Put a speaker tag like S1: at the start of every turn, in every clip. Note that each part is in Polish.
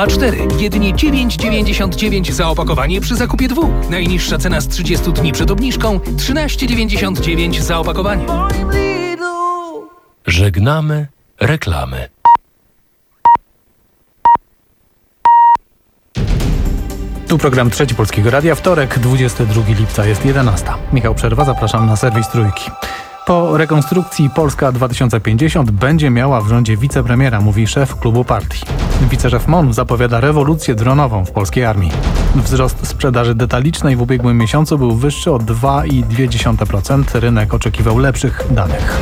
S1: A4. Jedynie 9,99 za opakowanie przy zakupie 2. Najniższa cena z 30 dni przed obniżką 13,99 za opakowanie.
S2: Żegnamy reklamy.
S3: Tu program Trzeci Polskiego Radia. Wtorek, 22 lipca, jest 11. Michał Przerwa, zapraszam na serwis Trójki. Po rekonstrukcji Polska 2050 będzie miała w rządzie wicepremiera, mówi szef klubu partii. Wiceszef MON zapowiada rewolucję dronową w polskiej armii. Wzrost sprzedaży detalicznej w ubiegłym miesiącu był wyższy o 2,2%. Rynek oczekiwał lepszych danych.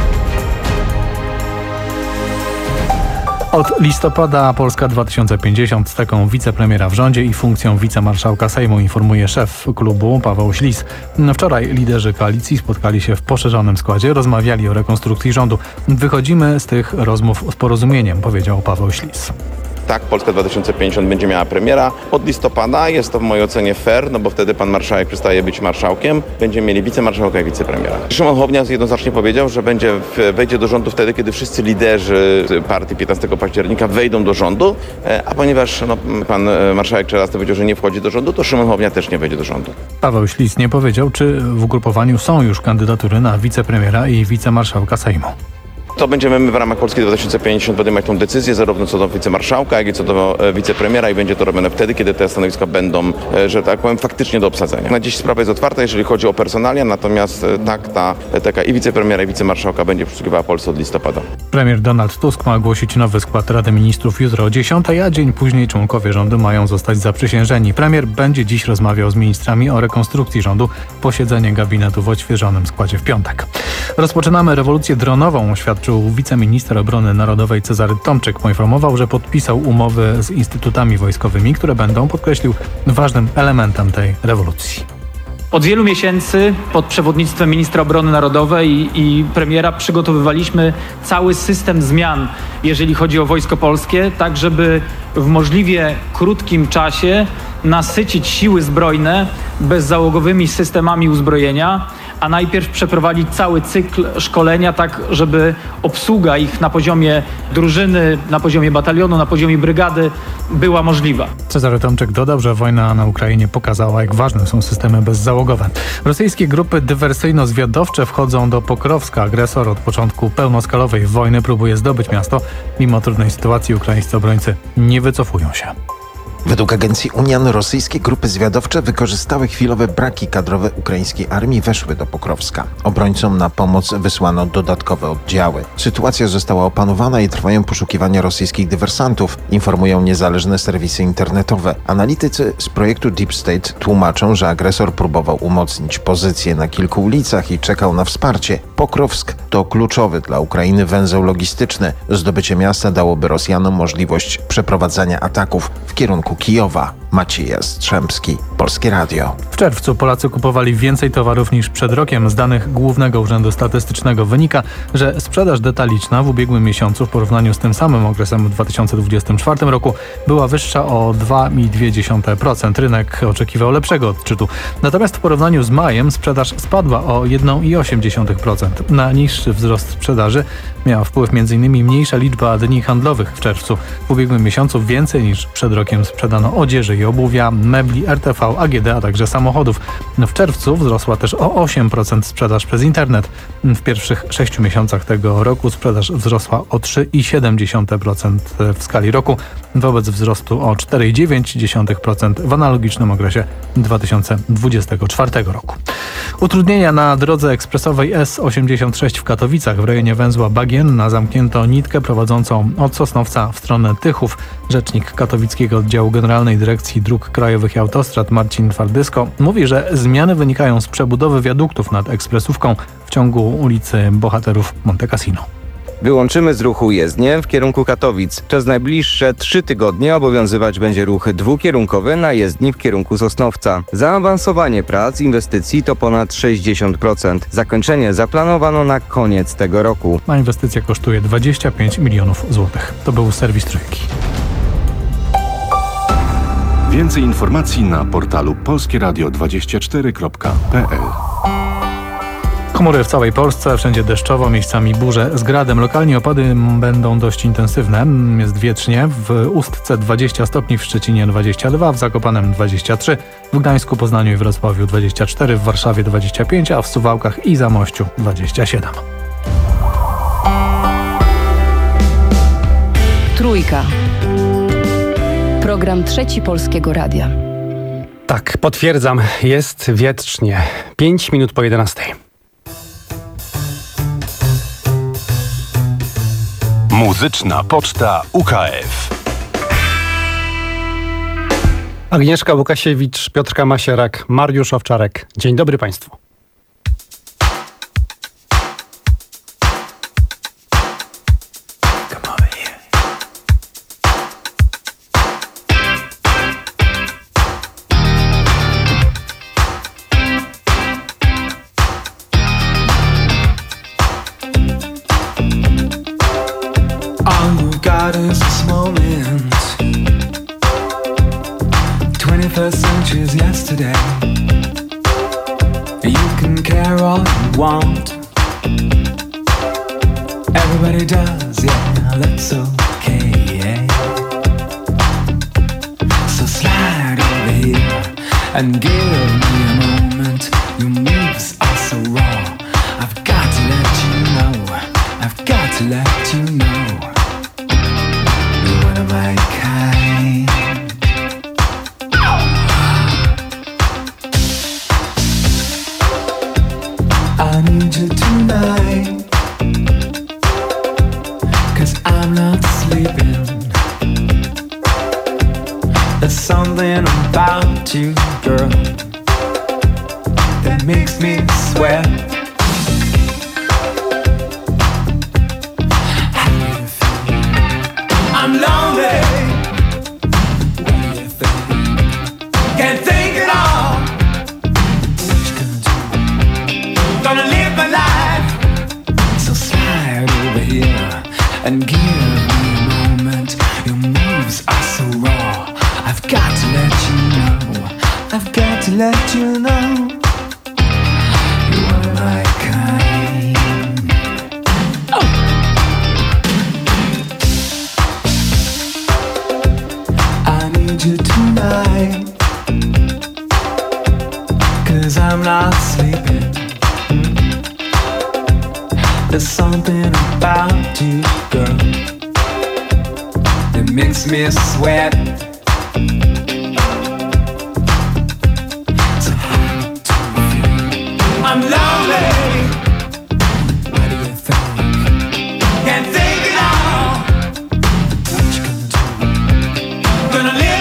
S3: Od listopada Polska 2050 z taką wicepremiera w rządzie i funkcją wicemarszałka Sejmu, informuje szef klubu Paweł Ślis. Wczoraj liderzy koalicji spotkali się w poszerzonym składzie, rozmawiali o rekonstrukcji rządu. Wychodzimy z tych rozmów z porozumieniem, powiedział Paweł Ślis.
S4: Tak, Polska 2050 będzie miała premiera od listopada. Jest to w mojej ocenie fair, no bo wtedy pan marszałek przestaje być marszałkiem. Będziemy mieli wicemarszałka i wicepremiera. Szymon Hołownia jednoznacznie powiedział, że wejdzie do rządu wtedy, kiedy wszyscy liderzy partii 15 października wejdą do rządu, a ponieważ pan marszałek Czersty powiedział, że nie wchodzi do rządu, to Szymon Hołownia też nie wejdzie do rządu.
S3: Paweł Ślis nie powiedział, czy w ugrupowaniu są już kandydatury na wicepremiera i wicemarszałka Sejmu.
S4: To będziemy my w ramach Polski 2050 podejmować tą decyzję zarówno co do wicemarszałka, jak i co do wicepremiera i będzie to robione wtedy, kiedy te stanowiska będą, że tak powiem, faktycznie do obsadzenia. Na dziś sprawa jest otwarta, jeżeli chodzi o personalia, natomiast taka i wicepremiera, i wicemarszałka będzie przysługiwała Polsce od listopada.
S3: Premier Donald Tusk ma ogłosić nowy skład Rady Ministrów jutro o 10, a dzień później członkowie rządu mają zostać zaprzysiężeni. Premier będzie dziś rozmawiał z ministrami o rekonstrukcji rządu. Posiedzenie gabinetu w odświeżonym składzie w piątek. Rozpoczynamy rewolucję dronową, oświadczył wiceminister obrony narodowej Cezary Tomczyk. Poinformował, że podpisał umowy z instytutami wojskowymi, które będą, podkreślił, ważnym elementem tej rewolucji.
S5: Od wielu miesięcy pod przewodnictwem ministra obrony narodowej i premiera przygotowywaliśmy cały system zmian, jeżeli chodzi o Wojsko Polskie, tak żeby w możliwie krótkim czasie nasycić siły zbrojne bezzałogowymi systemami uzbrojenia, a najpierw przeprowadzić cały cykl szkolenia, tak żeby obsługa ich na poziomie drużyny, na poziomie batalionu, na poziomie brygady była możliwa.
S3: Cezary Tomczyk dodał, że wojna na Ukrainie pokazała, jak ważne są systemy bezzałogowe. Rosyjskie grupy dywersyjno-zwiadowcze wchodzą do Pokrowska. Agresor od początku pełnoskalowej wojny próbuje zdobyć miasto. Mimo trudnej sytuacji ukraińscy obrońcy nie wycofują się.
S6: Według agencji Unian rosyjskie grupy zwiadowcze wykorzystały chwilowe braki kadrowe ukraińskiej armii, weszły do Pokrowska. Obrońcom na pomoc wysłano dodatkowe oddziały. Sytuacja została opanowana i trwają poszukiwania rosyjskich dywersantów, informują niezależne serwisy internetowe. Analitycy z projektu Deep State tłumaczą, że agresor próbował umocnić pozycje na kilku ulicach i czekał na wsparcie. Pokrowsk to kluczowy dla Ukrainy węzeł logistyczny. Zdobycie miasta dałoby Rosjanom możliwość przeprowadzania ataków w kierunku Kijowa. Maciej Jastrzębski, Polskie Radio.
S3: W czerwcu Polacy kupowali więcej towarów niż przed rokiem. Z danych Głównego Urzędu Statystycznego wynika, że sprzedaż detaliczna w ubiegłym miesiącu w porównaniu z tym samym okresem w 2024 roku była wyższa o 2,2%. Rynek oczekiwał lepszego odczytu. Natomiast w porównaniu z majem sprzedaż spadła o 1,8%. Na niższy wzrost sprzedaży miała wpływ m.in. mniejsza liczba dni handlowych w czerwcu. W ubiegłym miesiącu więcej niż przed rokiem sprzedano odzieży i obuwia, mebli, RTV, AGD, a także samochodów. W czerwcu wzrosła też o 8% sprzedaż przez internet. W pierwszych 6 miesiącach tego roku sprzedaż wzrosła o 3,7% w skali roku, wobec wzrostu o 4,9% w analogicznym okresie 2024 roku. Utrudnienia na drodze ekspresowej S86 w Katowicach w rejonie węzła Bagienna zamknięto nitkę prowadzącą od Sosnowca w stronę Tychów. Rzecznik katowickiego oddziału Generalnej Dyrekcji Dróg Krajowych i Autostrad Marcin Twardysko mówi, że zmiany wynikają z przebudowy wiaduktów nad ekspresówką w ciągu ulicy Bohaterów Monte Cassino.
S7: Wyłączymy z ruchu jezdnię w kierunku Katowic. Przez najbliższe 3 tygodnie obowiązywać będzie ruch dwukierunkowy na jezdni w kierunku Sosnowca. Zaawansowanie prac inwestycji to ponad 60%. Zakończenie zaplanowano na koniec tego roku.
S3: A inwestycja kosztuje 25 milionów złotych. To był serwis Trójki.
S8: Więcej informacji na portalu polskieradio24.pl.
S3: Chmury w całej Polsce, wszędzie deszczowo, miejscami burze z gradem. Lokalnie opady będą dość intensywne. Jest wietrznie. W Ustce 20 stopni, w Szczecinie 22, w Zakopanem 23, w Gdańsku, Poznaniu i Wrocławiu 24, w Warszawie 25, a w Suwałkach i Zamościu 27.
S8: Trójka. Program Trzeci Polskiego Radia.
S9: Tak, potwierdzam, jest wietrznie. 5 minut po 11.
S2: Muzyczna Poczta UKF.
S9: Agnieszka Łukasiewicz, Piotrka Masierak, Mariusz Owczarek. Dzień dobry Państwu.
S10: God is this moment. 21st century is yesterday. You can care all you want. Everybody does, yeah, that's okay, yeah. So slide over here and give me a moment. Your moves are so raw. I've got to let you know. I've got to let you know. My kind. I need you tonight, 'cause I'm not sleeping. There's something about you, girl, that makes me sweat. I'm lonely. What do you think? Can't think at all. What you gonna do? Gonna live my life. So slide over here and give me a moment. Your moves are so raw. I've got to let you know. I've got to let you know. You are my kind. You tonight, 'cause I'm not sleeping. There's something about you, girl, that makes me sweat. So I'm lonely. What do you think? Can't think at all. What you gonna do? Gonna live.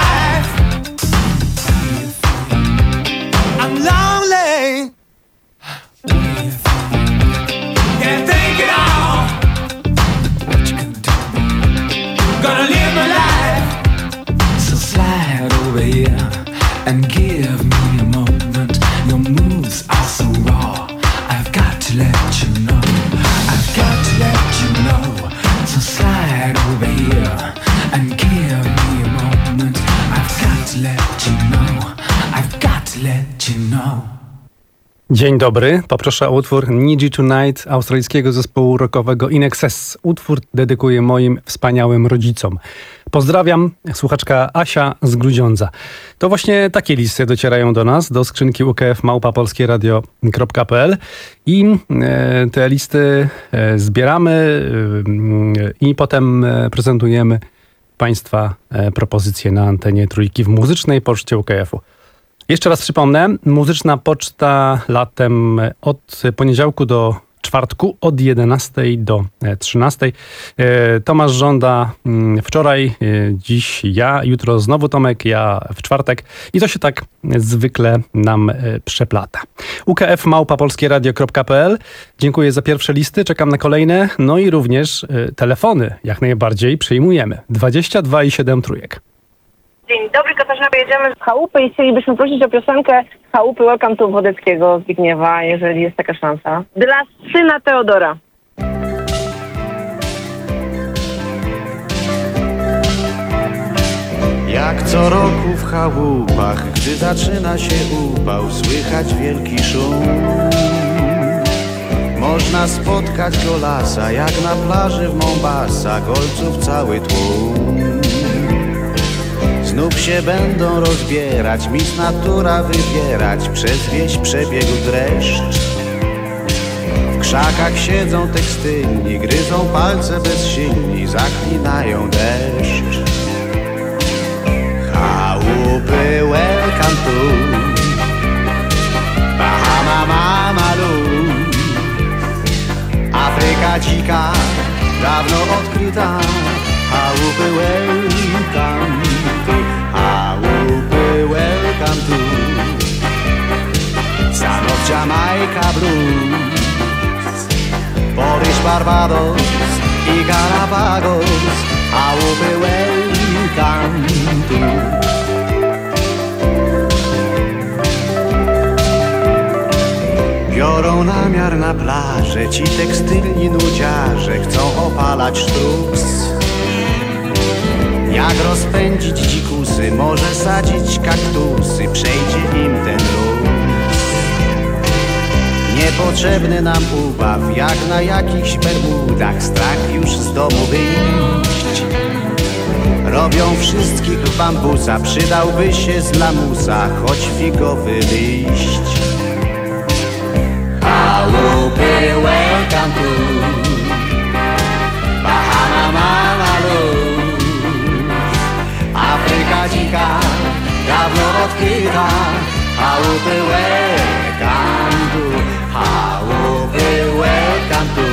S10: I'm lonely. What do you think? Can't think at all. What you gonna do? Gonna live my life. So slide over here and give me a moment. Your moves are so raw. I've got to let you know. I've got to let you know. So slide over here and give me a moment. I've got to let you know. I've got to let you know.
S9: Dzień dobry, poproszę o utwór Need You Tonight australijskiego zespołu rockowego In Excess. Utwór dedykuję moim wspaniałym rodzicom. Pozdrawiam, słuchaczka Asia z Grudziądza. To właśnie takie listy docierają do nas, do skrzynki ukf@polskieradio.pl i te listy zbieramy i potem prezentujemy Państwa propozycje na antenie Trójki w muzycznej poczcie UKF-u. Jeszcze raz przypomnę, muzyczna poczta latem od poniedziałku do czwartku od 11 do 13. Tomasz żąda wczoraj, dziś ja, jutro znowu Tomek, ja w czwartek i to się tak zwykle nam przeplata. ukf@polskieradio.pl. Dziękuję za pierwsze listy, czekam na kolejne, no i również telefony jak najbardziej przyjmujemy. 22 i 7 trójek.
S11: Dzień dobry, Katarzyna, jedziemy z chałupy i chcielibyśmy prosić o piosenkę Chałupy Welcome to Wodeckiego Zbigniewa, jeżeli jest taka szansa. Dla syna Teodora.
S12: Jak co roku w chałupach, gdy zaczyna się upał, słychać wielki szum. Można spotkać golasa, jak na plaży w Mombasa, golców cały tłum. Znów się będą rozbierać, mis natura wybierać, przez wieś przebiegł dreszcz. W krzakach siedzą tekstylni, gryzą palce bezsilni, zaklinają deszcz. Chałupy welcome to Bahama Mamalu. Afryka dzika, dawno odkryta. Chałupy welcome to, chałupy welcome to Son of Jamaica Blues, Polish Barbados i Galapagos. Chałupy welcome to. Biorą namiar na plażę, ci tekstylni nudziarze chcą opalać sztruks. Jak rozpędzić dzikusy, może sadzić kaktusy, przejdzie im ten luz. Niepotrzebny nam ubaw, jak na jakichś Bermudach, strach już z domu wyjść. Robią wszystkich w bambusa, przydałby się z lamusa, choć figowy liść. Chałupy welcome to Bahama Mamalu. Afryka dzika, dawno odkryta. Chałupy welcome to, chałupy welcome to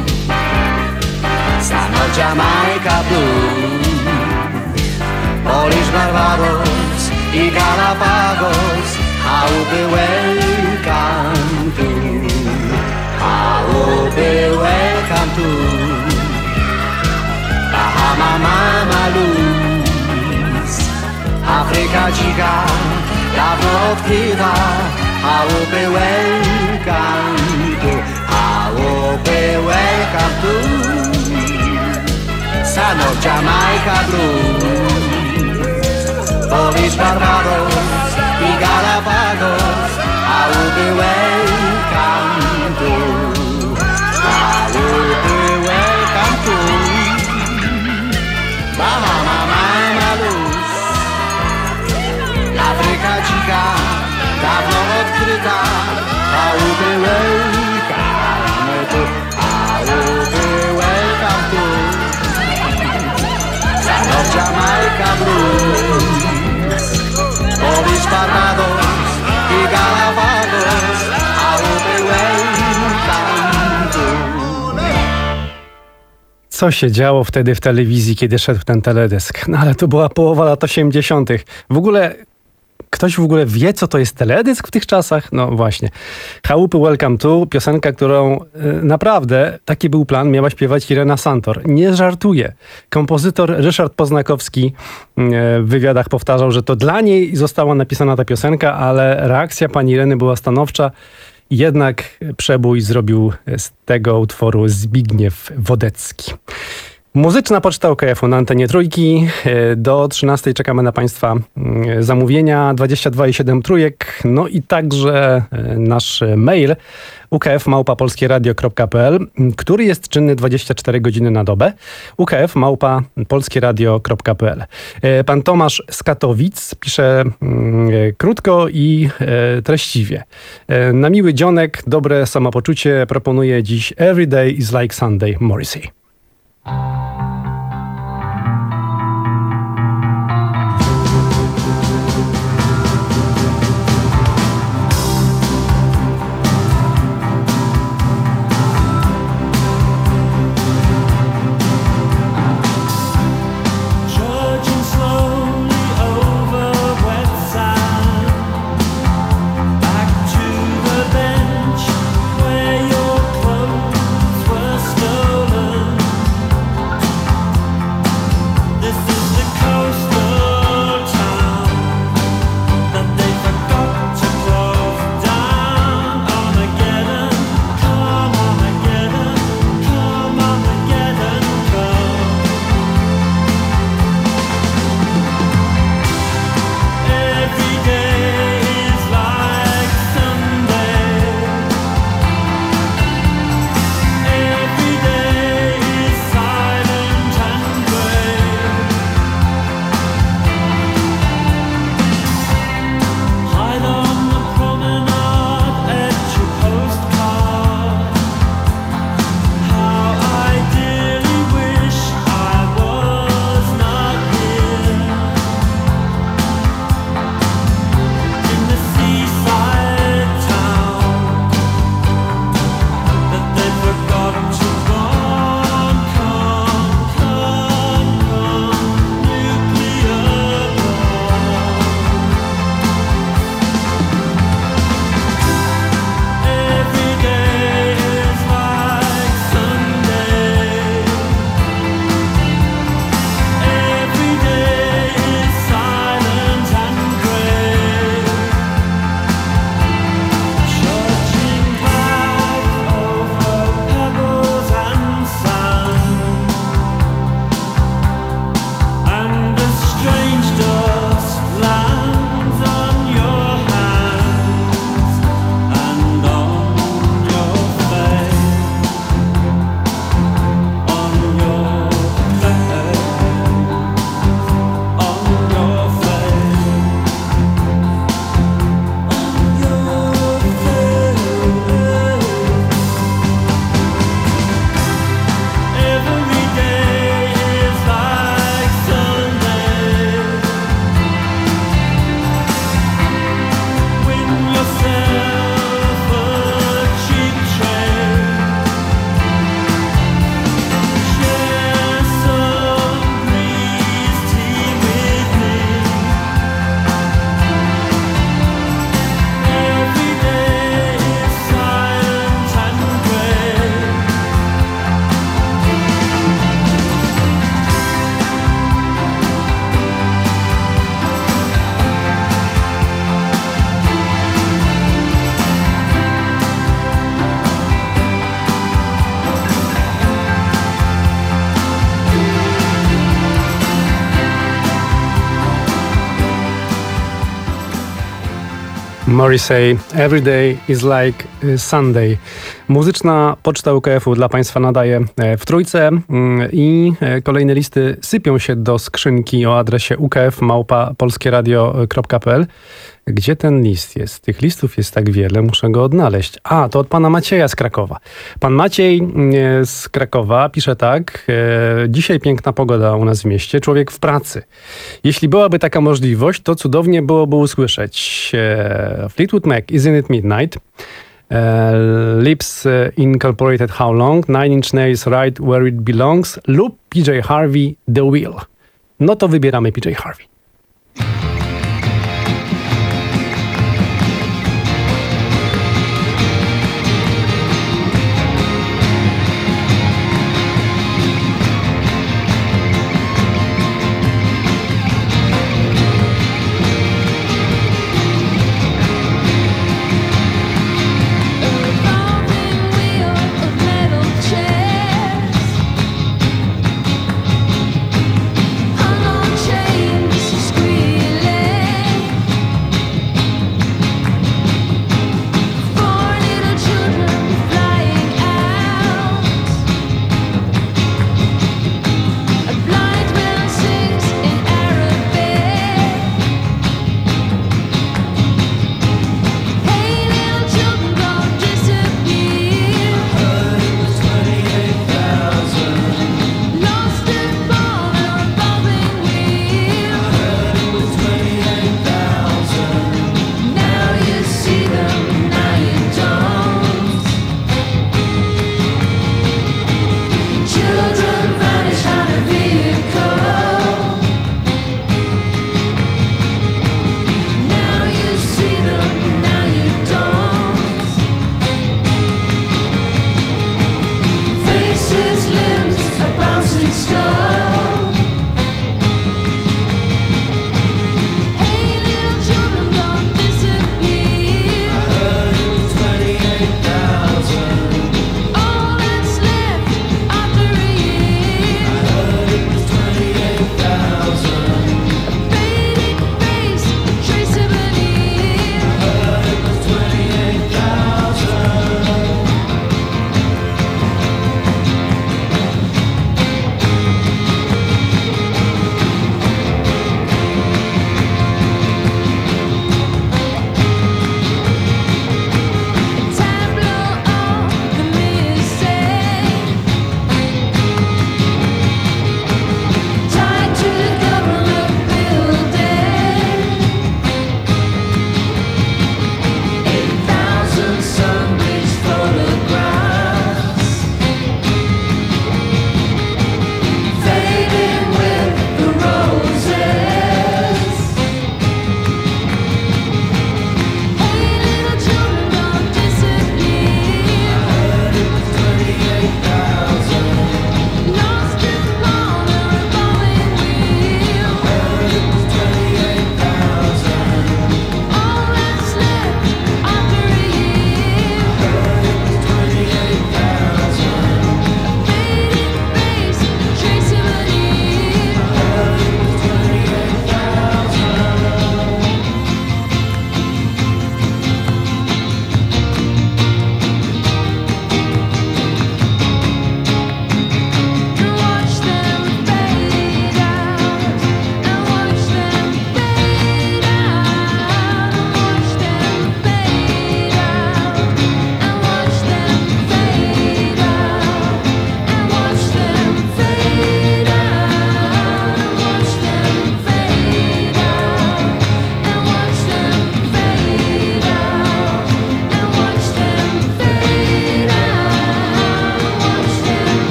S12: Son of Jamaica Blues, Polish Barbados i Galapagos. Chałupy welcome to, chałupy welcome to Bahama Mamalu. Afryka dzika, dawno odkryta. Chałupy welcome to, chałupy welcome to Son of Jamaica Blues, Polish Barbados i Galapagos. Chałupy welcome to, chałupy welcome to Bahama Mamalu. Afryka dzika, dawno odkryta. Chałupy welcome to, chałupy welcome to Son of Jamaica Blues, Polish Barbados i Galapagos. Chałupy welcome to.
S9: Co się działo wtedy w telewizji, kiedy szedł ten teledysk? No ale to była połowa lat 80. W ogóle ktoś w ogóle wie, co to jest teledysk w tych czasach? No właśnie. Chałupy welcome to, piosenka, którą naprawdę, taki był plan, miała śpiewać Irena Santor. Nie żartuję. Kompozytor Ryszard Poznakowski w wywiadach powtarzał, że to dla niej została napisana ta piosenka, ale reakcja pani Ireny była stanowcza. Jednak przebój zrobił z tego utworu Zbigniew Wodecki. Muzyczna Poczta UKF-u na antenie Trójki. Do 13 czekamy na Państwa zamówienia 22,7 trójek. No i także nasz mail ukf@polskieradio.pl, który jest czynny 24 godziny na dobę. ukf@polskieradio.pl. Pan Tomasz z Katowic pisze krótko i treściwie. Na miły dzionek, dobre samopoczucie proponuje dziś Every Day is Like Sunday, Morrissey.
S10: Where your clothes were stolen.
S9: Morrissey, Every Day is Like Sunday. Muzyczna poczta UKF-u dla Państwa nadaje w Trójce i kolejne listy sypią się do skrzynki o adresie ukf@polskieradio.pl. Gdzie ten list jest? Tych listów jest tak wiele, muszę go odnaleźć. To od pana Macieja z Krakowa. Pan Maciej z Krakowa pisze tak. Dzisiaj piękna pogoda u nas w mieście, człowiek w pracy. Jeśli byłaby taka możliwość, to cudownie byłoby usłyszeć Fleetwood Mac, Isn't It Midnight? Lips Incorporated, How Long? Nine Inch Nails, Right Where It Belongs lub PJ Harvey, The Wheel. No to wybieramy PJ Harvey.
S10: Chains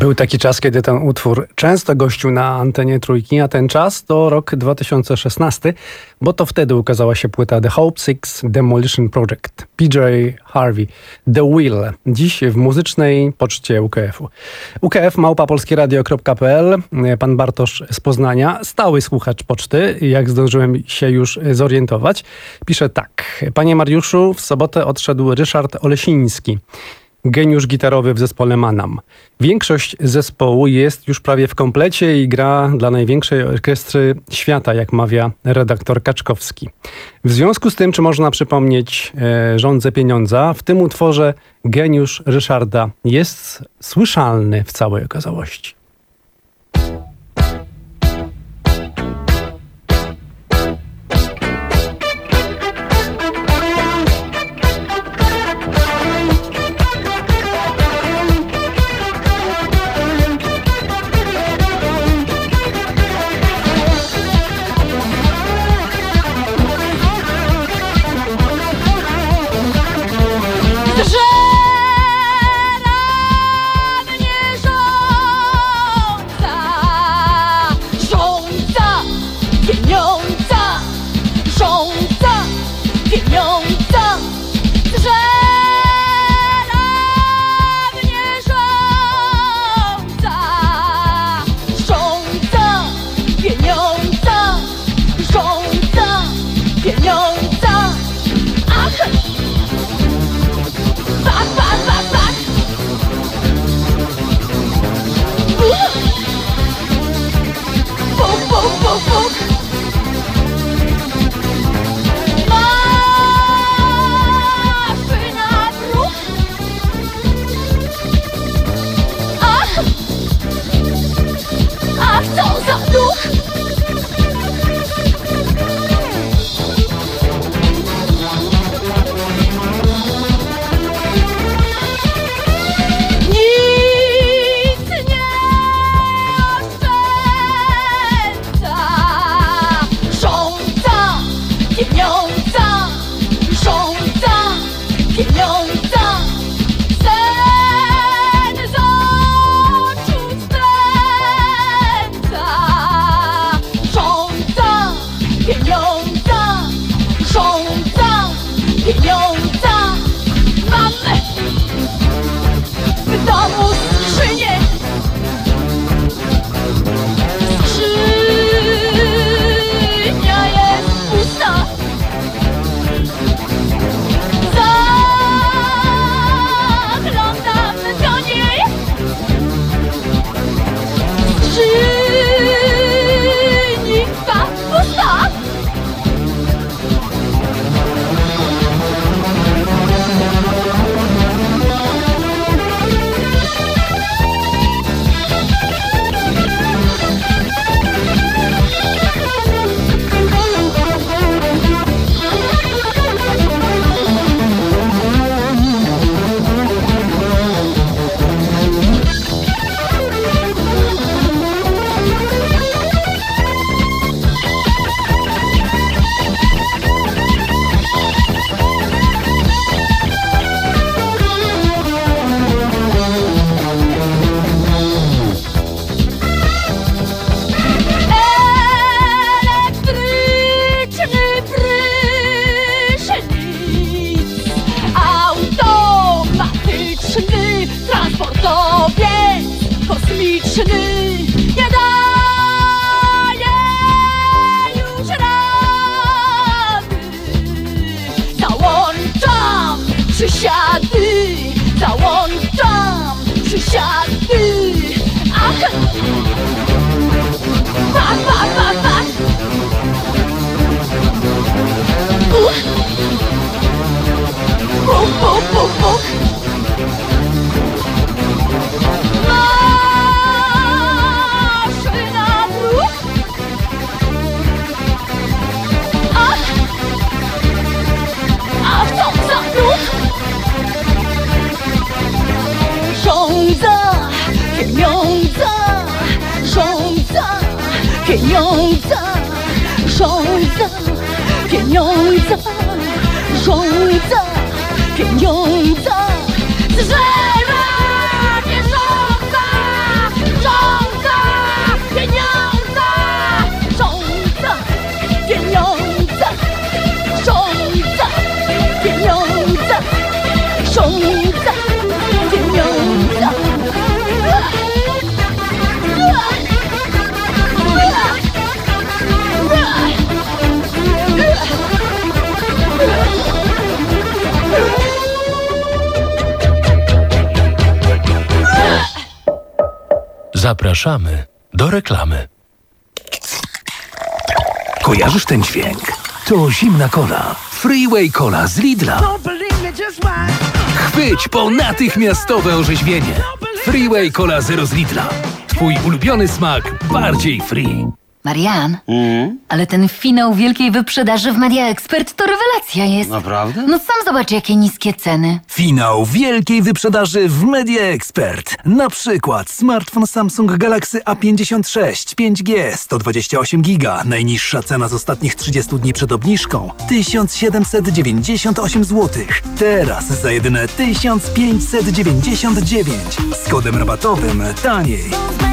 S9: Był taki czas, kiedy ten utwór często gościł na antenie Trójki, a ten czas to rok 2016, bo to wtedy ukazała się płyta The Hope Six Demolition Project, PJ Harvey, The Will, dziś w muzycznej poczcie UKF-u. ukf@polskieradio.pl. Pan Bartosz z Poznania, stały słuchacz poczty, jak zdążyłem się już zorientować, pisze tak. Panie Mariuszu, w sobotę odszedł Ryszard Olesiński, geniusz gitarowy w zespole Manam. Większość zespołu jest już prawie w komplecie i gra dla największej orkiestry świata, jak mawia redaktor Kaczkowski. W związku z tym, czy można przypomnieć Żądzę pieniądza, w tym utworze geniusz Ryszarda jest słyszalny w całej okazałości.
S10: Pieniądza, zżera bieżąca.
S2: Zapraszamy do reklamy.
S1: Kojarzysz ten dźwięk? To zimna cola. Freeway Cola z Lidla. Chwyć po natychmiastowe orzeźwienie. Freeway Cola Zero z Lidla. Twój ulubiony smak bardziej free.
S13: Marian, ale ten finał wielkiej wyprzedaży w Media Expert to rewelacja jest.
S12: Naprawdę?
S13: No sam zobacz, jakie niskie ceny.
S14: Finał wielkiej wyprzedaży w Media Expert. Na przykład smartfon Samsung Galaxy A56 5G 128 GB. Najniższa cena z ostatnich 30 dni przed obniżką 1798 zł. Teraz za jedyne 1599. Z kodem rabatowym taniej.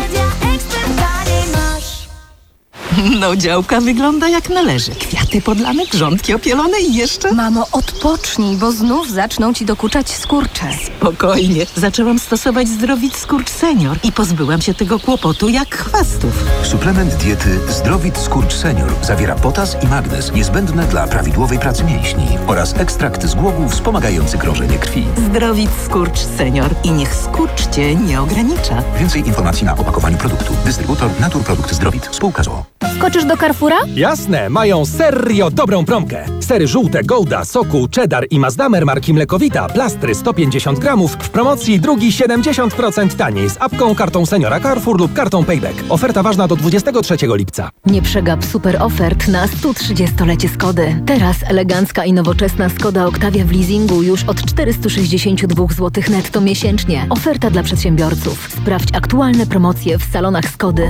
S15: No, działka wygląda jak należy. Kwiaty podlane, grządki opielone i jeszcze...
S8: Mamo, odpocznij, bo znów zaczną ci dokuczać skurcze.
S15: Spokojnie. Zaczęłam stosować Zdrowit Skurcz Senior i pozbyłam się tego kłopotu jak chwastów.
S16: Suplement diety Zdrowit Skurcz Senior zawiera potas i magnez niezbędne dla prawidłowej pracy mięśni oraz ekstrakt z głogów wspomagający krążenie krwi.
S15: Zdrowit Skurcz Senior i niech skurcz cię nie ogranicza.
S16: Więcej informacji na opakowaniu produktu. Dystrybutor Naturprodukt Zdrowit. Spółka z o.o.
S8: Skoczysz do Carrefoura?
S17: Jasne, mają serio dobrą promkę. Sery żółte, Gouda, Soku, Cheddar i Mazdamer marki Mlekowita, plastry 150 gramów, w promocji drugi 70% taniej z apką, kartą seniora Carrefour lub kartą Payback. Oferta ważna do 23 lipca.
S8: Nie przegap super ofert na 130-lecie Skody. Teraz elegancka i nowoczesna Skoda Octavia w leasingu już od 462 zł netto miesięcznie. Oferta dla przedsiębiorców. Sprawdź aktualne promocje w salonach Skody.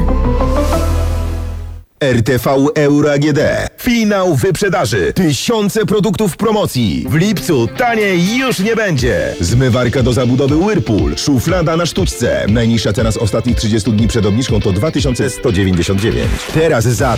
S18: RTV Euro AGD. Finał wyprzedaży. Tysiące produktów w promocji. W lipcu taniej już nie będzie. Zmywarka do zabudowy Whirlpool. Szuflada na sztućce. Najniższa cena z ostatnich 30 dni przed obniżką to 2199. Teraz za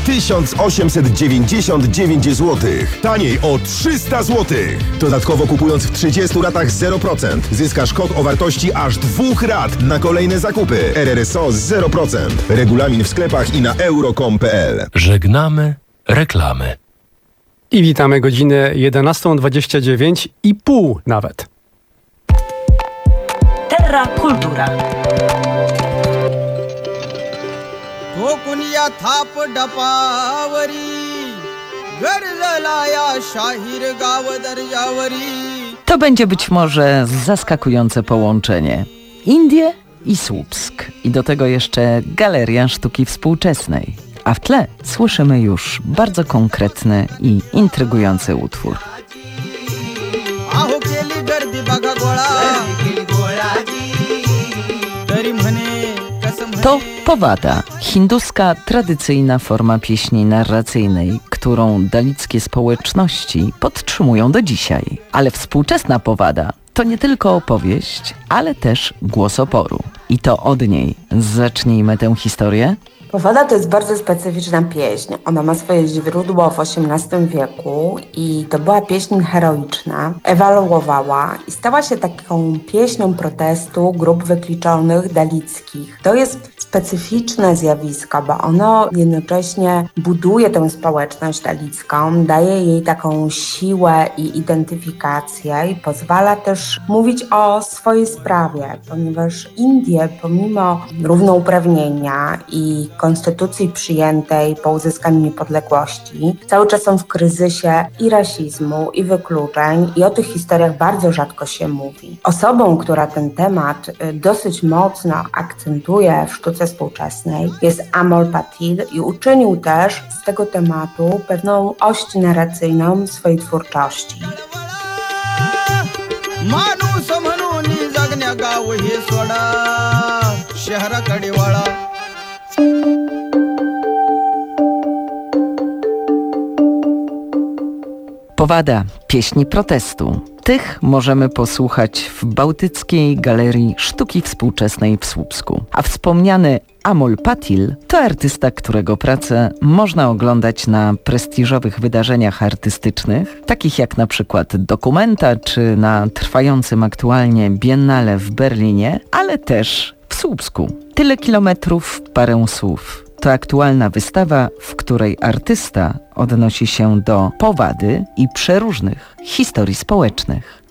S18: 1899 zł. Taniej o 300 zł. Dodatkowo kupując w 30 ratach 0%. Zyskasz kod o wartości aż 2 rat na kolejne zakupy. RRSO 0%. Regulamin w sklepach i na euro.com.pl.
S2: Żegnamy reklamy.
S9: I witamy godzinę 11:29 i pół nawet.
S15: Terra Kultura.
S10: कोकुनिया थाप डपावरी घर जलाया शाहीर गाव दर्यावरी.
S19: To będzie być może zaskakujące połączenie. Indie i Słupsk. I do tego jeszcze Galeria Sztuki Współczesnej. A w tle słyszymy już bardzo konkretny i intrygujący utwór.
S10: आहो केली गर्दी बघा गोळा तरी म्हणे कसं
S19: To powada, hinduska tradycyjna forma pieśni narracyjnej, którą dalickie społeczności podtrzymują do dzisiaj. Ale współczesna powada to nie tylko opowieść, ale też głos oporu. I to od niej zacznijmy tę historię.
S20: Powada to jest bardzo specyficzna pieśń. Ona ma swoje źródło w XVIII wieku i to była pieśń heroiczna. Ewoluowała i stała się taką pieśnią protestu grup wykluczonych dalickich. To jest specyficzne zjawisko, bo ono jednocześnie buduje tę społeczność dalicką, daje jej taką siłę i identyfikację i pozwala też mówić o swojej sprawie, ponieważ Indie pomimo równouprawnienia i konstytucji przyjętej po uzyskaniu niepodległości cały czas są w kryzysie i rasizmu, i wykluczeń i o tych historiach bardzo rzadko się mówi. Osobą, która ten temat dosyć mocno akcentuje w sztuce współczesnej jest Amol Patil i uczynił też z tego tematu pewną oś narracyjną swojej twórczości.
S10: माणूस म्हणून जगण्या गाव हे सोडा शहराकडे वळा.
S19: Powada, pieśni protestu. Tych możemy posłuchać w Bałtyckiej Galerii Sztuki Współczesnej w Słupsku. A wspomniany Amol Patil to artysta, którego pracę można oglądać na prestiżowych wydarzeniach artystycznych, takich jak na przykład Documenta czy na trwającym aktualnie Biennale w Berlinie, ale też w Słupsku. Tyle kilometrów, parę słów. To aktualna wystawa, w której artysta odnosi się do powady i przeróżnych historii społecznych.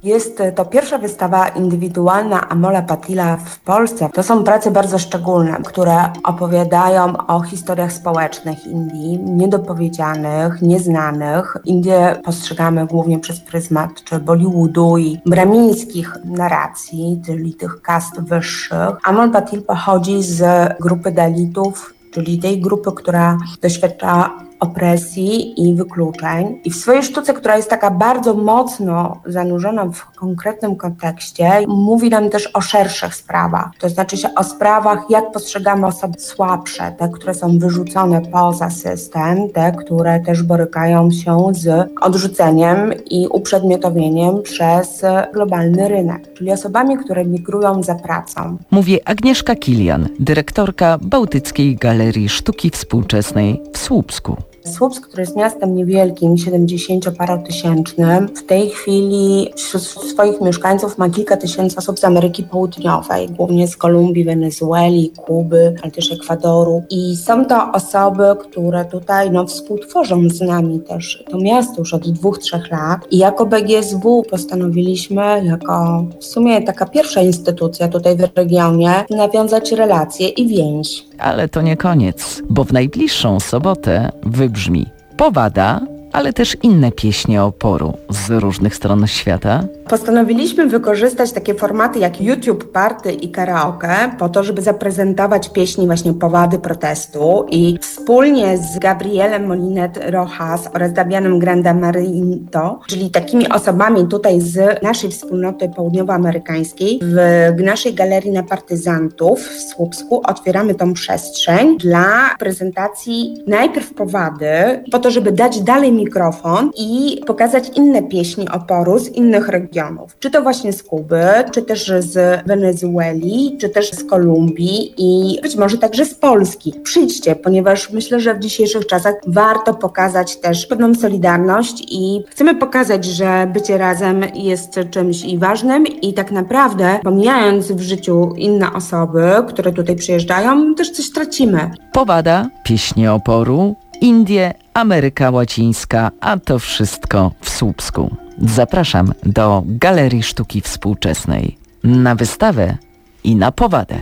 S20: Jest to pierwsza wystawa indywidualna Amola Patila w Polsce. To są prace bardzo szczególne, które opowiadają o historiach społecznych Indii, niedopowiedzianych, nieznanych. Indię postrzegamy głównie przez pryzmat czy Bollywoodu i brahmińskich narracji, czyli tych kast wyższych. Amol Patil pochodzi z grupy Dalitów, czyli tej grupy, która doświadcza opresji i wykluczeń. I w swojej sztuce, która jest taka bardzo mocno zanurzona w konkretnym kontekście, mówi nam też o szerszych sprawach. To znaczy się o sprawach, jak postrzegamy osoby słabsze, te, które są wyrzucone poza system, te, które też borykają się z odrzuceniem i uprzedmiotowieniem przez globalny rynek, czyli osobami, które migrują za pracą.
S19: Mówi Agnieszka Kilian, dyrektorka Bałtyckiej Galerii Sztuki Współczesnej w Słupsku.
S20: Słupsk, który jest miastem niewielkim, 70-parotysięcznym, w tej chwili wśród swoich mieszkańców ma kilka tysięcy osób z Ameryki Południowej, głównie z Kolumbii, Wenezueli, Kuby, ale też Ekwadoru. I są to osoby, które tutaj współtworzą z nami też to miasto już od 2-3 lat. I jako BGSW postanowiliśmy, jako w sumie taka pierwsza instytucja tutaj w regionie, nawiązać relacje i więź.
S19: Ale to nie koniec, bo w najbliższą sobotę wybrzmi Powada, ale też inne pieśnie oporu z różnych stron świata.
S20: Postanowiliśmy wykorzystać takie formaty jak YouTube Party i karaoke po to, żeby zaprezentować pieśni właśnie Powady protestu i wspólnie z Gabrielem Molinet Rojas oraz Damianem Grandamarinto, czyli takimi osobami tutaj z naszej wspólnoty południowoamerykańskiej, w naszej galerii na partyzantów w Słupsku otwieramy tą przestrzeń dla prezentacji najpierw Powady, po to, żeby dać dalej mikrofon i pokazać inne pieśni oporu z innych regionów. Czy to właśnie z Kuby, czy też z Wenezueli, czy też z Kolumbii i być może także z Polski. Przyjdźcie, ponieważ myślę, że w dzisiejszych czasach warto pokazać też pewną solidarność i chcemy pokazać, że bycie razem jest czymś i ważnym i tak naprawdę pomijając w życiu inne osoby, które tutaj przyjeżdżają, też coś tracimy.
S19: Powada, pieśnie oporu, Indie, Ameryka Łacińska, a to wszystko w Słupsku. Zapraszam do Galerii Sztuki Współczesnej na wystawę i na powadę.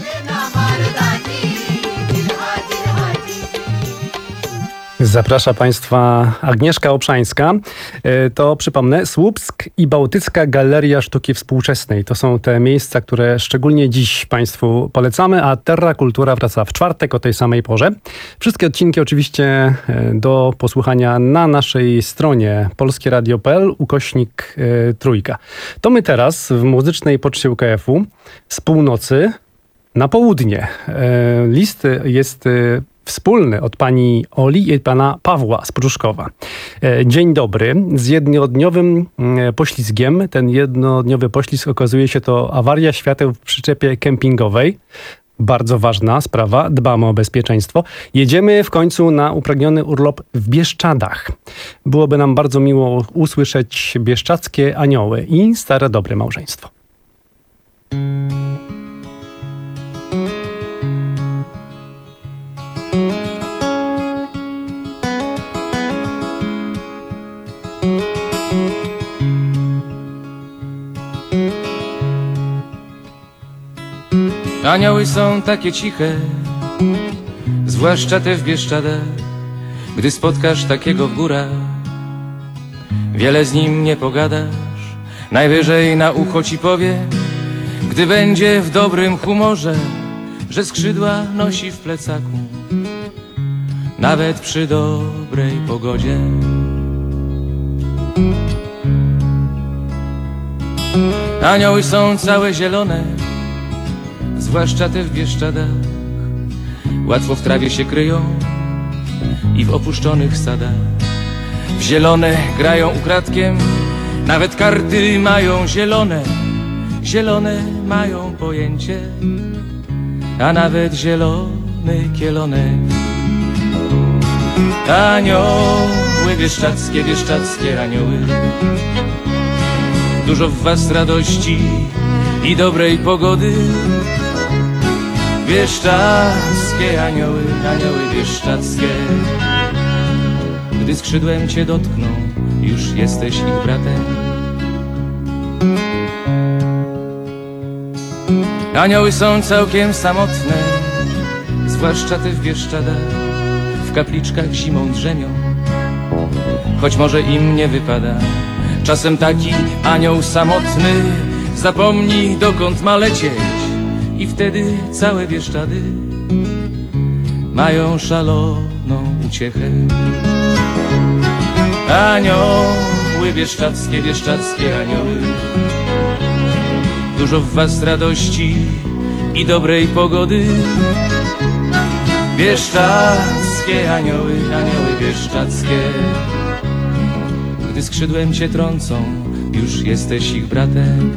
S9: Zaprasza Państwa Agnieszka Obszańska. To przypomnę, Słupsk i Bałtycka Galeria Sztuki Współczesnej. To są te miejsca, które szczególnie dziś Państwu polecamy, a Terra Kultura wraca w czwartek o tej samej porze. Wszystkie odcinki oczywiście do posłuchania na naszej stronie polskieradio.pl/3. To my teraz w muzycznej poczcie UKF-u z północy na południe. List jest wspólny od pani Oli i pana Pawła z Pruszkowa. Dzień dobry. Z jednodniowym poślizgiem. Ten jednodniowy poślizg okazuje się to awaria świateł w przyczepie kempingowej. Bardzo ważna sprawa. Dbamy o bezpieczeństwo. Jedziemy w końcu na upragniony urlop w Bieszczadach. Byłoby nam bardzo miło usłyszeć bieszczadzkie anioły i stare dobre małżeństwo.
S21: Anioły są takie ciche, zwłaszcza te w Bieszczadach. Gdy spotkasz takiego w górach, wiele z nim nie pogadasz. Najwyżej na ucho ci powie, gdy będzie w dobrym humorze, że skrzydła nosi w plecaku, nawet przy dobrej pogodzie. Anioły są całe zielone, zwłaszcza te w Bieszczadach. Łatwo w trawie się kryją i w opuszczonych sadach. W zielone grają ukradkiem, nawet karty mają zielone. Zielone mają pojęcie, a nawet zielony kielonek. Anioły bieszczadzkie, bieszczadzkie anioły, dużo w was radości i dobrej pogody. Bieszczadzkie anioły, anioły bieszczadzkie, gdy skrzydłem cię dotkną, już jesteś ich bratem. Anioły są całkiem samotne, zwłaszcza te w Bieszczadach, w kapliczkach zimą drzemią, choć może im nie wypada. Czasem taki anioł samotny zapomni, dokąd ma lecieć, i wtedy całe Bieszczady mają szaloną uciechę. Anioły bieszczadzkie, bieszczadzkie anioły, dużo w was radości i dobrej pogody. Bieszczadzkie anioły, anioły bieszczadzkie, gdy skrzydłem cię trącą, już jesteś ich bratem.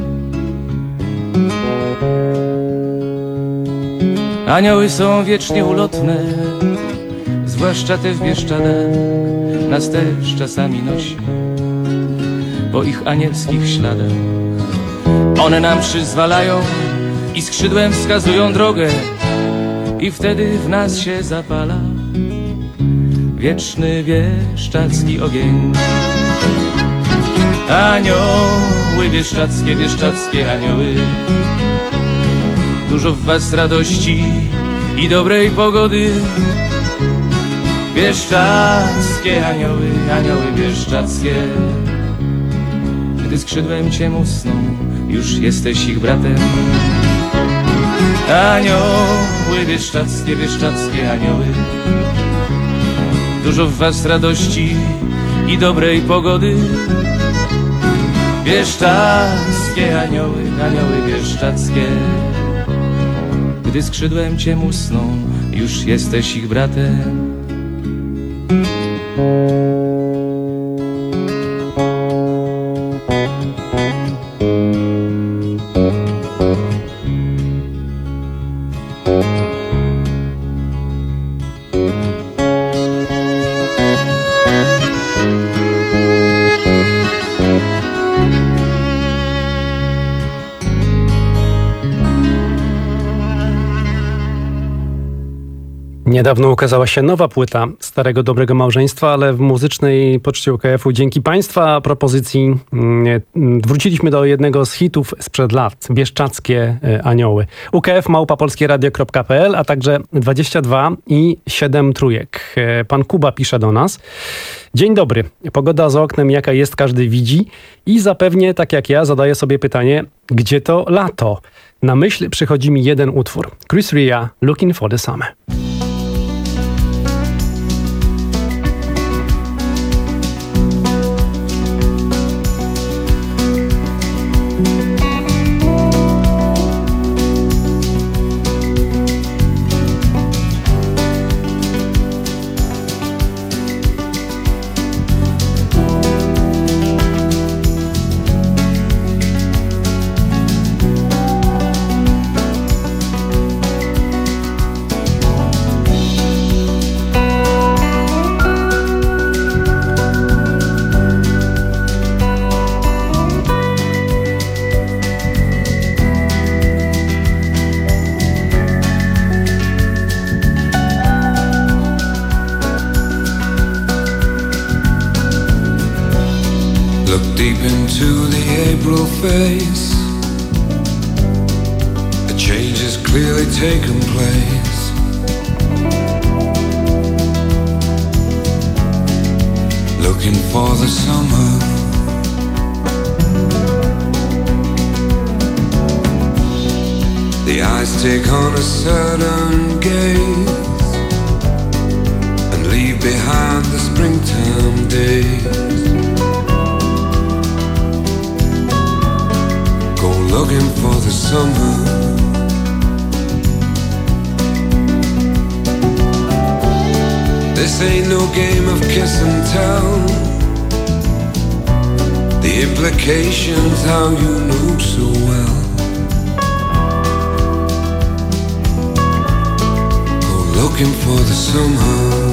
S21: Anioły są wiecznie ulotne, zwłaszcza te w Bieszczadach, nas też czasami nosi po ich anielskich śladach. One nam przyzwalają i skrzydłem wskazują drogę, i wtedy w nas się zapala wieczny bieszczadzki ogień. Anioły bieszczadzkie, bieszczadzkie anioły, dużo w was radości i dobrej pogody. Bieszczadzkie anioły, anioły bieszczadzkie, gdy skrzydłem cię musną, już jesteś ich bratem. Anioły bieszczadzkie, bieszczadzkie anioły, dużo w was radości i dobrej pogody. Bieszczadzkie anioły, anioły bieszczadzkie, gdy skrzydłem cię musną, już jesteś ich bratem.
S9: Niedawno ukazała się nowa płyta Starego Dobrego Małżeństwa, ale w muzycznej poczcie UKF-u dzięki Państwa propozycji wróciliśmy do jednego z hitów sprzed lat, Bieszczadzkie Anioły. ukf@polskieradio.pl, a także 22 i 7 trójek. Pan Kuba pisze do nas. Dzień dobry. Pogoda za oknem jaka jest, każdy widzi i zapewnie, tak jak ja, zadaję sobie pytanie, gdzie to lato? Na myśl przychodzi mi jeden utwór. Chris Rea, Looking for the Summer.
S10: Look deep into the April face. A change has clearly taken place. Looking for the summer. The eyes take on a certain gaze and leave behind the springtime days. Looking for the summer. This ain't no game of kiss and tell. The implications how you know so well. Go looking for the summer.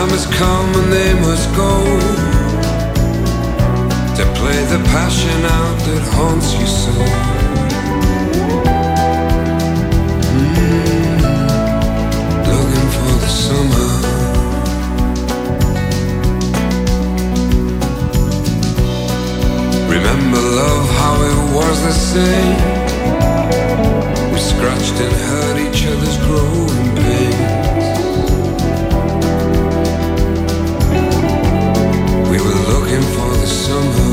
S10: time has come and they must go to play the passion out that haunts you so. Looking for the summer. Remember love, how it was the same. We scratched and hurt each other's growing pains. We were looking for the summer.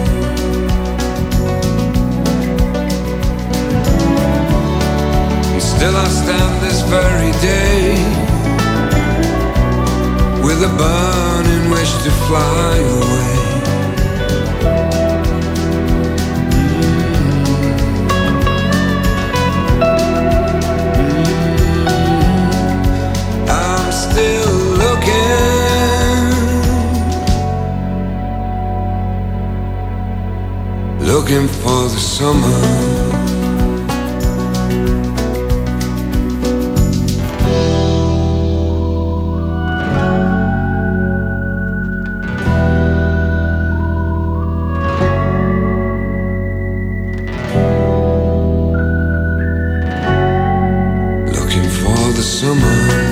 S10: And still I stand this very day with a burning wish to fly away. Still looking for the summer. Looking for the summer.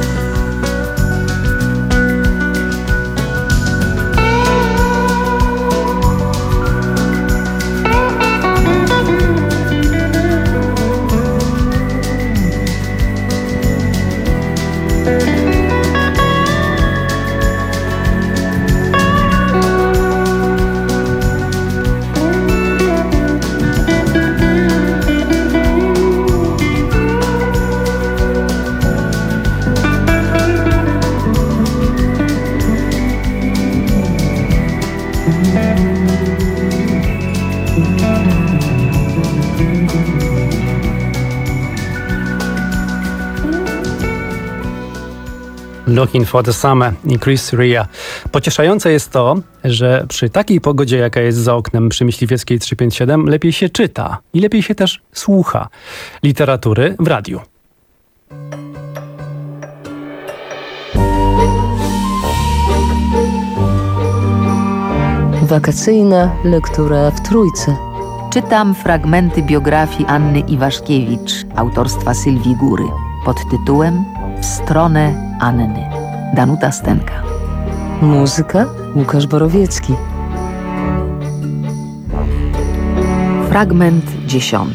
S9: Looking for the Summer i Chris Rea. Pocieszające jest to, że przy takiej pogodzie, jaka jest za oknem przy Myśliwieckiej 357, lepiej się czyta i lepiej się też słucha literatury w radiu.
S4: Wakacyjna lektura w Trójce.
S22: Czytam fragmenty biografii Anny Iwaszkiewicz, autorstwa Sylwii Góry, pod tytułem W stronę Anny. Danuta Stenka.
S4: Muzyka Łukasz Borowiecki.
S22: Fragment 10.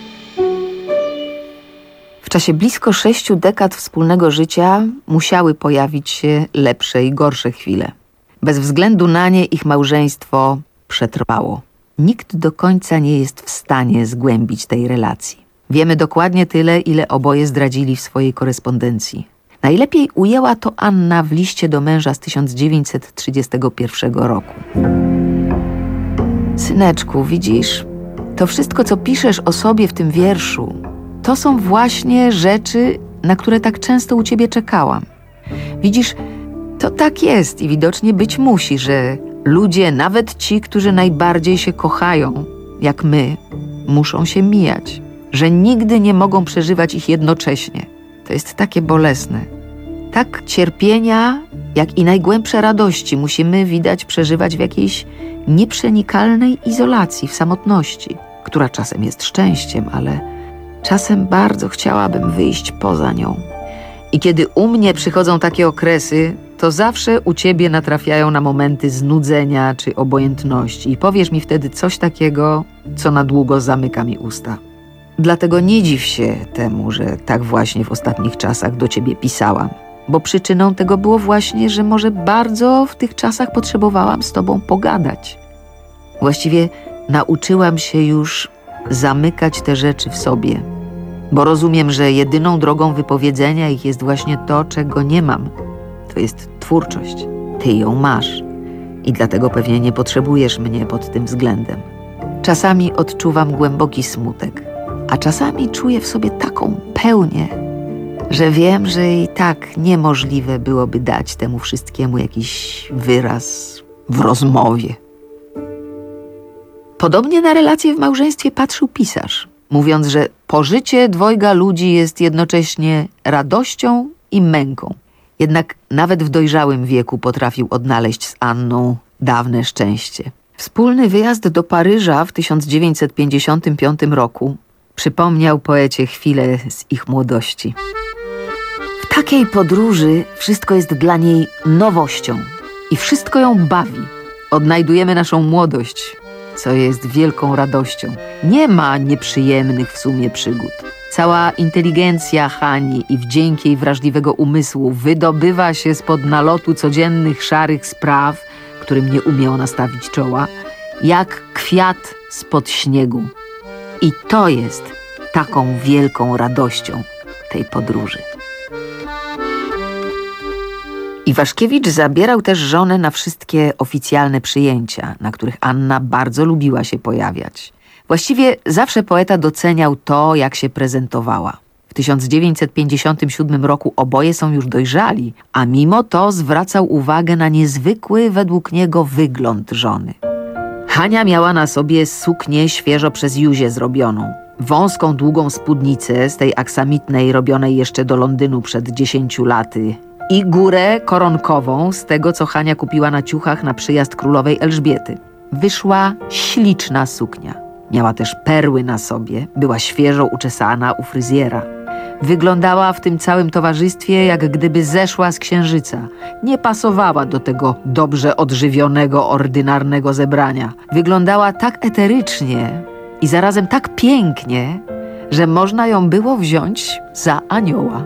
S22: W czasie blisko 6 dekad wspólnego życia musiały pojawić się lepsze i gorsze chwile. Bez względu na nie ich małżeństwo przetrwało. Nikt do końca nie jest w stanie zgłębić tej relacji. Wiemy dokładnie tyle, ile oboje zdradzili w swojej korespondencji. Najlepiej ujęła to Anna w liście do męża z 1931 roku. Syneczku, widzisz, to wszystko, co piszesz o sobie w tym wierszu, to są właśnie rzeczy, na które tak często u ciebie czekałam. Widzisz, to tak jest i widocznie być musi, że ludzie, nawet ci, którzy najbardziej się kochają, jak my, muszą się mijać, że nigdy nie mogą przeżywać ich jednocześnie. To jest takie bolesne. Tak cierpienia, jak i najgłębsze radości musimy, widać, przeżywać w jakiejś nieprzenikalnej izolacji, w samotności, która czasem jest szczęściem, ale czasem bardzo chciałabym wyjść poza nią. I kiedy u mnie przychodzą takie okresy, to zawsze u ciebie natrafiają na momenty znudzenia czy obojętności i powiesz mi wtedy coś takiego, co na długo zamyka mi usta. Dlatego nie dziw się temu, że tak właśnie w ostatnich czasach do ciebie pisałam, bo przyczyną tego było właśnie, że może bardzo w tych czasach potrzebowałam z tobą pogadać. Właściwie nauczyłam się już zamykać te rzeczy w sobie, bo rozumiem, że jedyną drogą wypowiedzenia ich jest właśnie to, czego nie mam. To jest twórczość. Ty ją masz. I dlatego pewnie nie potrzebujesz mnie pod tym względem. Czasami odczuwam głęboki smutek, a czasami czuję w sobie taką pełnię, że wiem, że i tak niemożliwe byłoby dać temu wszystkiemu jakiś wyraz w rozmowie. Podobnie na relacje w małżeństwie patrzył pisarz, mówiąc, że pożycie dwojga ludzi jest jednocześnie radością i męką. Jednak nawet w dojrzałym wieku potrafił odnaleźć z Anną dawne szczęście. Wspólny wyjazd do Paryża w 1955 roku przypomniał poecie chwilę z ich młodości. W takiej podróży wszystko jest dla niej nowością i wszystko ją bawi. Odnajdujemy naszą młodość, co jest wielką radością. Nie ma nieprzyjemnych w sumie przygód. Cała inteligencja Hani i wdzięk jej wrażliwego umysłu wydobywa się spod nalotu codziennych szarych spraw, którym nie umie ona stawić czoła, jak kwiat spod śniegu. I to jest taką wielką radością tej podróży. Iwaszkiewicz zabierał też żonę na wszystkie oficjalne przyjęcia, na których Anna bardzo lubiła się pojawiać. Właściwie zawsze poeta doceniał to, jak się prezentowała. W 1957 roku oboje są już dojrzali, a mimo to zwracał uwagę na niezwykły według niego wygląd żony. Hania miała na sobie suknię świeżo przez Józię zrobioną, wąską, długą spódnicę z tej aksamitnej robionej jeszcze do Londynu przed 10 laty i górę koronkową z tego, co Hania kupiła na ciuchach na przyjazd królowej Elżbiety. Wyszła śliczna suknia. Miała też perły na sobie, była świeżo uczesana u fryzjera. Wyglądała w tym całym towarzystwie, jak gdyby zeszła z księżyca. Nie pasowała do tego dobrze odżywionego, ordynarnego zebrania. Wyglądała tak eterycznie i zarazem tak pięknie, że można ją było wziąć za anioła.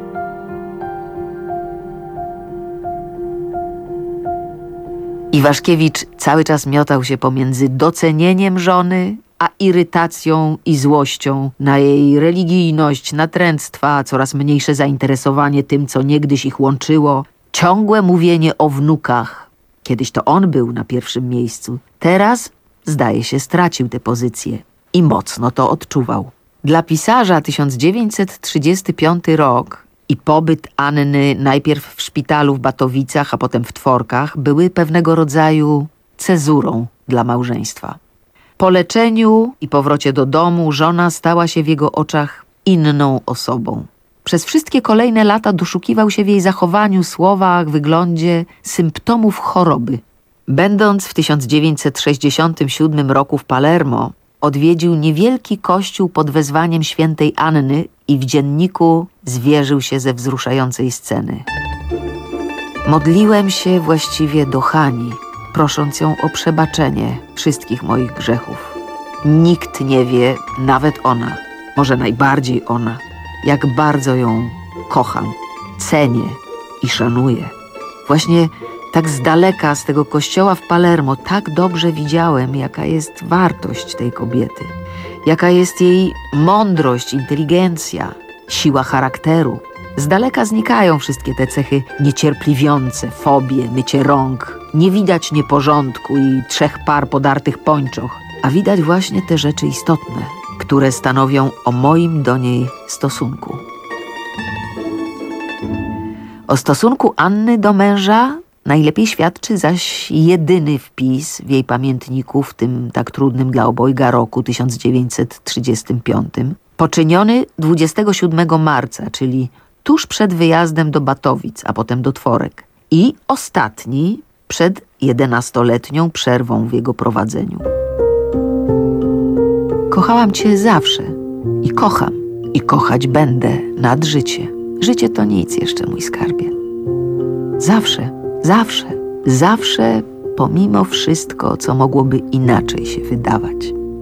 S22: Iwaszkiewicz cały czas miotał się pomiędzy docenieniem żony a irytacją i złością na jej religijność, natręctwa, coraz mniejsze zainteresowanie tym, co niegdyś ich łączyło, ciągłe mówienie o wnukach. Kiedyś to on był na pierwszym miejscu. Teraz, zdaje się, stracił tę pozycję i mocno to odczuwał. Dla pisarza 1935 rok i pobyt Anny najpierw w szpitalu w Batowicach, a potem w Tworkach były pewnego rodzaju cezurą dla małżeństwa. Po leczeniu i powrocie do domu żona stała się w jego oczach inną osobą. Przez wszystkie kolejne lata doszukiwał się w jej zachowaniu, słowach, wyglądzie symptomów choroby. Będąc w 1967 roku w Palermo, odwiedził niewielki kościół pod wezwaniem świętej Anny i w dzienniku zwierzył się ze wzruszającej sceny. Modliłem się właściwie do Hani, prosząc ją o przebaczenie wszystkich moich grzechów. Nikt nie wie, nawet ona, może najbardziej ona, jak bardzo ją kocham, cenię i szanuję. Właśnie tak z daleka z tego kościoła w Palermo tak dobrze widziałem, jaka jest wartość tej kobiety, jaka jest jej mądrość, inteligencja, siła charakteru. Z daleka znikają wszystkie te cechy niecierpliwiące, fobie, mycie rąk. Nie widać nieporządku i 3 par podartych pończoch, a widać właśnie te rzeczy istotne, które stanowią o moim do niej stosunku. O stosunku Anny do męża najlepiej świadczy zaś jedyny wpis w jej pamiętniku w tym tak trudnym dla obojga roku 1935, poczyniony 27 marca, czyli tuż przed wyjazdem do Batowic, a potem do Tworek. I ostatni przed 11-letnią przerwą w jego prowadzeniu. Kochałam cię zawsze i kocham i kochać będę nad życie. Życie to nic jeszcze, mój skarbie. Zawsze, zawsze, zawsze, pomimo wszystko, co mogłoby inaczej się wydawać.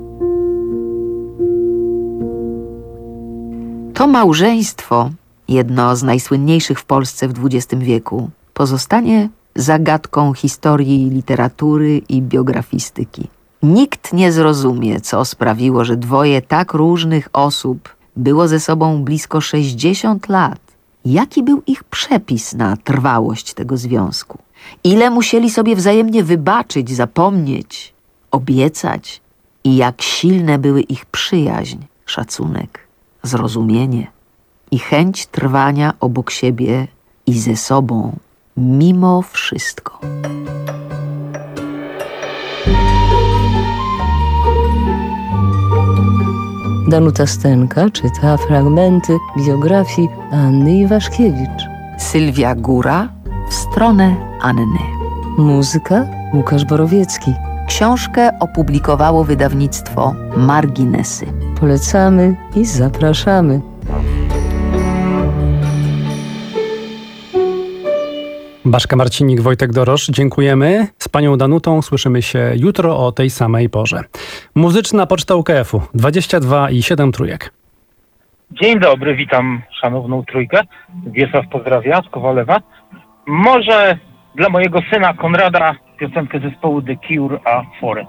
S22: To małżeństwo, jedno z najsłynniejszych w Polsce w XX wieku, pozostanie zagadką historii literatury i biografistyki. Nikt nie zrozumie, co sprawiło, że dwoje tak różnych osób było ze sobą blisko 60 lat. Jaki był ich przepis na trwałość tego związku? Ile musieli sobie wzajemnie wybaczyć, zapomnieć, obiecać? I jak silne były ich przyjaźń, szacunek, zrozumienie i chęć trwania obok siebie i ze sobą mimo wszystko.
S4: Danuta Stenka czyta fragmenty biografii Anny Iwaszkiewicz.
S22: Sylwia Góra stronę Anny.
S4: Muzyka Łukasz Borowiecki.
S22: Książkę opublikowało wydawnictwo Marginesy.
S4: Polecamy i zapraszamy.
S9: Baszka Marcinik, Wojtek Dorosz, dziękujemy. Z panią Danutą słyszymy się jutro o tej samej porze. Muzyczna poczta UKF-u 22 i 7 trójek.
S5: Dzień dobry, witam szanowną trójkę. Wiesław pozdrawia z Kowalewa. Może dla mojego syna Konrada piosenkę zespołu The Cure a Fory.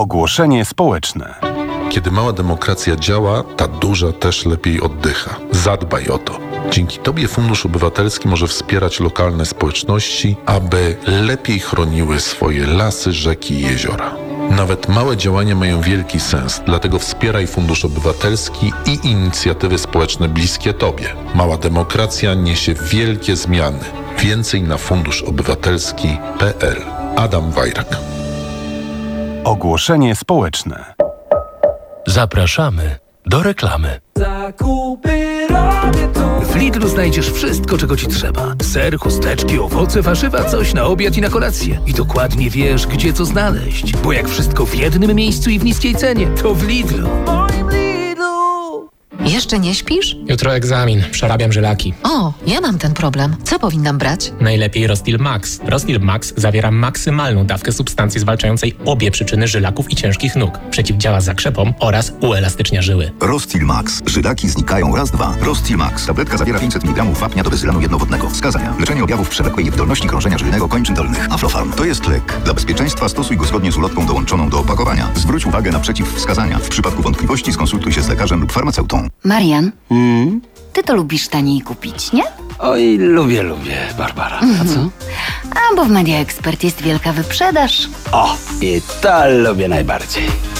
S6: Ogłoszenie społeczne.
S7: Kiedy mała demokracja działa, ta duża też lepiej oddycha. Zadbaj o to. Dzięki Tobie Fundusz Obywatelski może wspierać lokalne społeczności, aby lepiej chroniły swoje lasy, rzeki i jeziora. Nawet małe działania mają wielki sens, dlatego wspieraj Fundusz Obywatelski i inicjatywy społeczne bliskie Tobie. Mała demokracja niesie wielkie zmiany. Więcej na funduszobywatelski.pl. Adam Wajrak.
S6: Ogłoszenie społeczne.
S2: Zapraszamy do reklamy.
S10: Zakupy robię tu.
S1: W Lidlu znajdziesz wszystko, czego Ci trzeba. Ser, chusteczki, owoce, warzywa, coś na obiad i na kolację. I dokładnie wiesz, gdzie co znaleźć. Bo jak wszystko w jednym miejscu i w niskiej cenie, to w Lidlu.
S23: Jeszcze nie śpisz?
S24: Jutro egzamin, przerabiam żylaki.
S23: O, ja mam ten problem. Co powinnam brać?
S24: Najlepiej Rostil Max. Rostil Max zawiera maksymalną dawkę substancji zwalczającej obie przyczyny żylaków i ciężkich nóg. Przeciwdziała zakrzepom oraz uelastycznia żyły.
S25: Rostil Max. Żylaki znikają raz, dwa. Rostil Max. Tabletka zawiera 500 mg wapnia do bezylanu jednowodnego. Wskazania. Leczenie objawów przewlekłej niewydolności krążenia żylnego kończyn dolnych. Aflofarm. To jest lek. Dla bezpieczeństwa stosuj go zgodnie z ulotką dołączoną do opakowania. Zwróć uwagę na przeciwwskazania. W przypadku wątpliwości skonsultuj się z lekarzem lub farmaceutą.
S13: Marian, ty to lubisz taniej kupić, nie?
S26: Oj, lubię, Barbara. A co?
S13: A bo w Media Expert jest wielka wyprzedaż.
S26: O, i to lubię najbardziej.